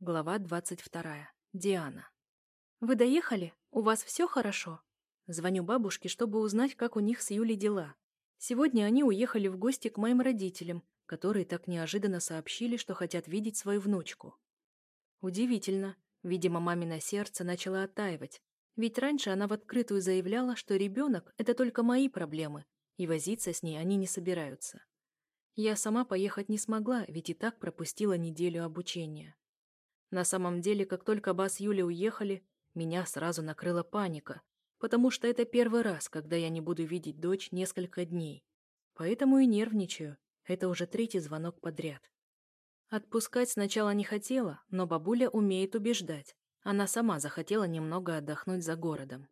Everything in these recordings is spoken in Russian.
Глава 22. Диана. «Вы доехали? У вас все хорошо?» Звоню бабушке, чтобы узнать, как у них с Юлей дела. Сегодня они уехали в гости к моим родителям, которые так неожиданно сообщили, что хотят видеть свою внучку. Удивительно. Видимо, мамино сердце начало оттаивать. Ведь раньше она в открытую заявляла, что ребенок – это только мои проблемы, и возиться с ней они не собираются. Я сама поехать не смогла, ведь и так пропустила неделю обучения. На самом деле, как только Ба с Юлей уехали, меня сразу накрыла паника, потому что это первый раз, когда я не буду видеть дочь несколько дней. Поэтому и нервничаю. Это уже третий звонок подряд. Отпускать сначала не хотела, но бабуля умеет убеждать. Она сама захотела немного отдохнуть за городом.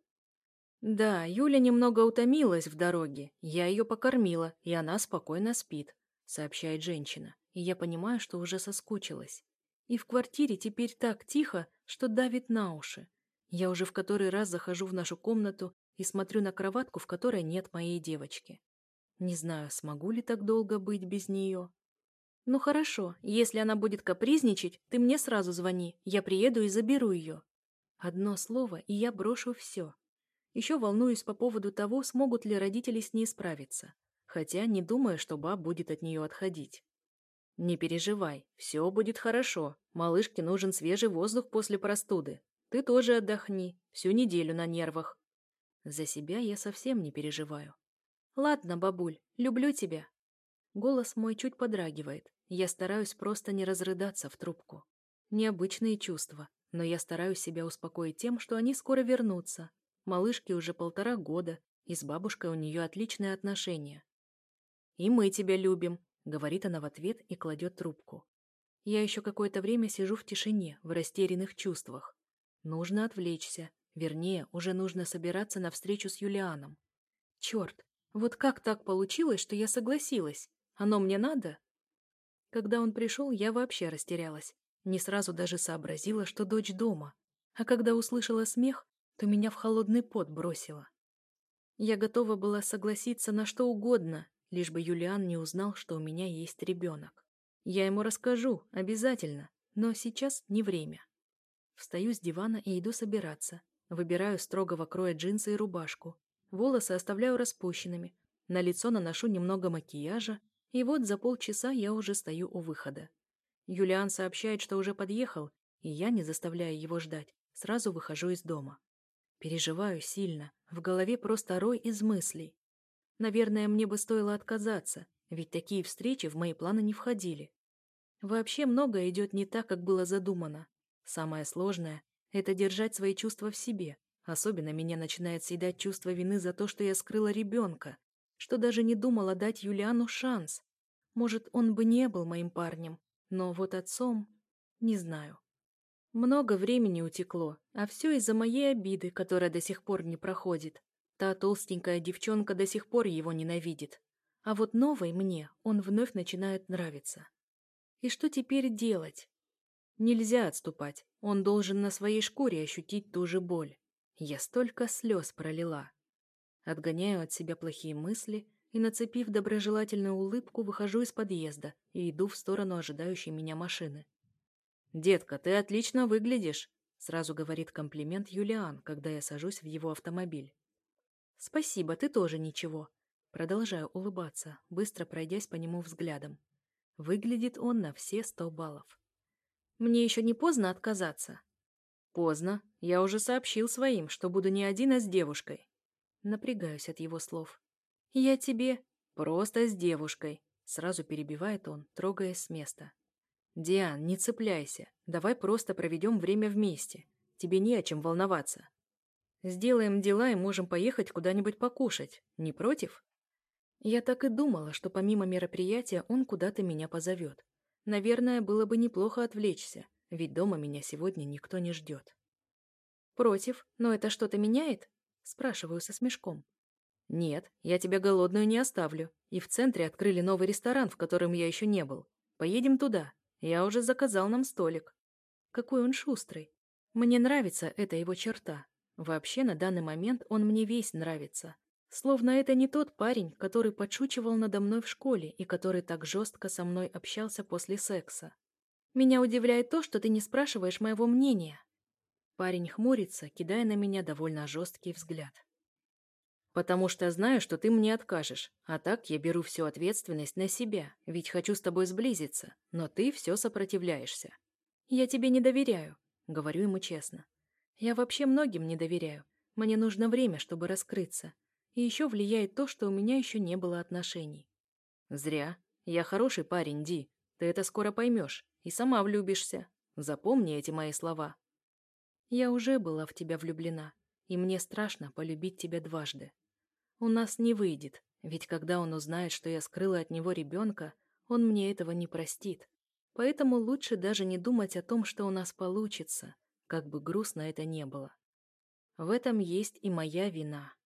Да, Юля немного утомилась в дороге. Я ее покормила, и она спокойно спит, сообщает женщина. И я понимаю, что уже соскучилась. И в квартире теперь так тихо, что давит на уши. Я уже в который раз захожу в нашу комнату и смотрю на кроватку, в которой нет моей девочки. Не знаю, смогу ли так долго быть без нее. Ну хорошо, если она будет капризничать, ты мне сразу звони, я приеду и заберу ее. Одно слово, и я брошу все. Еще волнуюсь по поводу того, смогут ли родители с ней справиться. Хотя не думаю, что Ба будет от нее отходить. «Не переживай, все будет хорошо. Малышке нужен свежий воздух после простуды. Ты тоже отдохни, всю неделю на нервах». За себя я совсем не переживаю. «Ладно, бабуль, люблю тебя». Голос мой чуть подрагивает. Я стараюсь просто не разрыдаться в трубку. Необычные чувства, но я стараюсь себя успокоить тем, что они скоро вернутся. Малышке уже 1,5 года, и с бабушкой у нее отличные отношения. «И мы тебя любим», — говорит она в ответ и кладет трубку. Я еще какое-то время сижу в тишине, в растерянных чувствах. Нужно отвлечься. Вернее, уже нужно собираться на встречу с Юлианом. Черт, вот как так получилось, что я согласилась? Оно мне надо? Когда он пришел, я вообще растерялась. Не сразу даже сообразила, что дочь дома. А когда услышала смех, то меня в холодный пот бросило. Я готова была согласиться на что угодно, лишь бы Юлиан не узнал, что у меня есть ребенок. Я ему расскажу, обязательно, но сейчас не время. Встаю с дивана и иду собираться. Выбираю строгого кроя джинсы и рубашку. Волосы оставляю распущенными. На лицо наношу немного макияжа, и вот за полчаса я уже стою у выхода. Юлиан сообщает, что уже подъехал, и я, не заставляя его ждать, сразу выхожу из дома. Переживаю сильно, в голове просто рой из мыслей. Наверное, мне бы стоило отказаться, ведь такие встречи в мои планы не входили. Вообще многое идет не так, как было задумано. Самое сложное – это держать свои чувства в себе. Особенно меня начинает съедать чувство вины за то, что я скрыла ребенка, что даже не думала дать Юлиану шанс. Может, он бы не был моим парнем, но вот отцом – не знаю. Много времени утекло, а все из-за моей обиды, которая до сих пор не проходит. Та толстенькая девчонка до сих пор его ненавидит. А вот новой мне он вновь начинает нравиться. И что теперь делать? Нельзя отступать. Он должен на своей шкуре ощутить ту же боль. Я столько слез пролила. Отгоняю от себя плохие мысли и, нацепив доброжелательную улыбку, выхожу из подъезда и иду в сторону ожидающей меня машины. «Детка, ты отлично выглядишь», — сразу говорит комплимент Юлиан, когда я сажусь в его автомобиль. «Спасибо, ты тоже ничего». Продолжаю улыбаться, быстро пройдясь по нему взглядом. Выглядит он на все 100 баллов. «Мне еще не поздно отказаться?» «Поздно. Я уже сообщил своим, что буду не один, а с девушкой». Напрягаюсь от его слов. «Я тебе...» «Просто с девушкой», — сразу перебивает он, трогаясь с места. «Диан, не цепляйся. Давай просто проведем время вместе. Тебе не о чем волноваться. Сделаем дела и можем поехать куда-нибудь покушать. Не против?» Я так и думала, что помимо мероприятия он куда-то меня позовет. Наверное, было бы неплохо отвлечься, ведь дома меня сегодня никто не ждет. «Против? Но это что-то меняет?» Спрашиваю со смешком. «Нет, я тебя голодную не оставлю. И в центре открыли новый ресторан, в котором я еще не был. Поедем туда. Я уже заказал нам столик». Какой он шустрый. Мне нравится эта его черта. Вообще, на данный момент он мне весь нравится. Словно это не тот парень, который подшучивал надо мной в школе и который так жестко со мной общался после секса. Меня удивляет то, что ты не спрашиваешь моего мнения. Парень хмурится, кидая на меня довольно жесткий взгляд. Потому что знаю, что ты мне откажешь, а так я беру всю ответственность на себя, ведь хочу с тобой сблизиться, но ты все сопротивляешься. Я тебе не доверяю, говорю ему честно. Я вообще многим не доверяю. Мне нужно время, чтобы раскрыться. И еще влияет то, что у меня еще не было отношений. Зря. Я хороший парень, Ди. Ты это скоро поймешь и сама влюбишься. Запомни эти мои слова. Я уже была в тебя влюблена, и мне страшно полюбить тебя дважды. У нас не выйдет, ведь когда он узнает, что я скрыла от него ребенка, он мне этого не простит. Поэтому лучше даже не думать о том, что у нас получится, как бы грустно это не было. В этом есть и моя вина.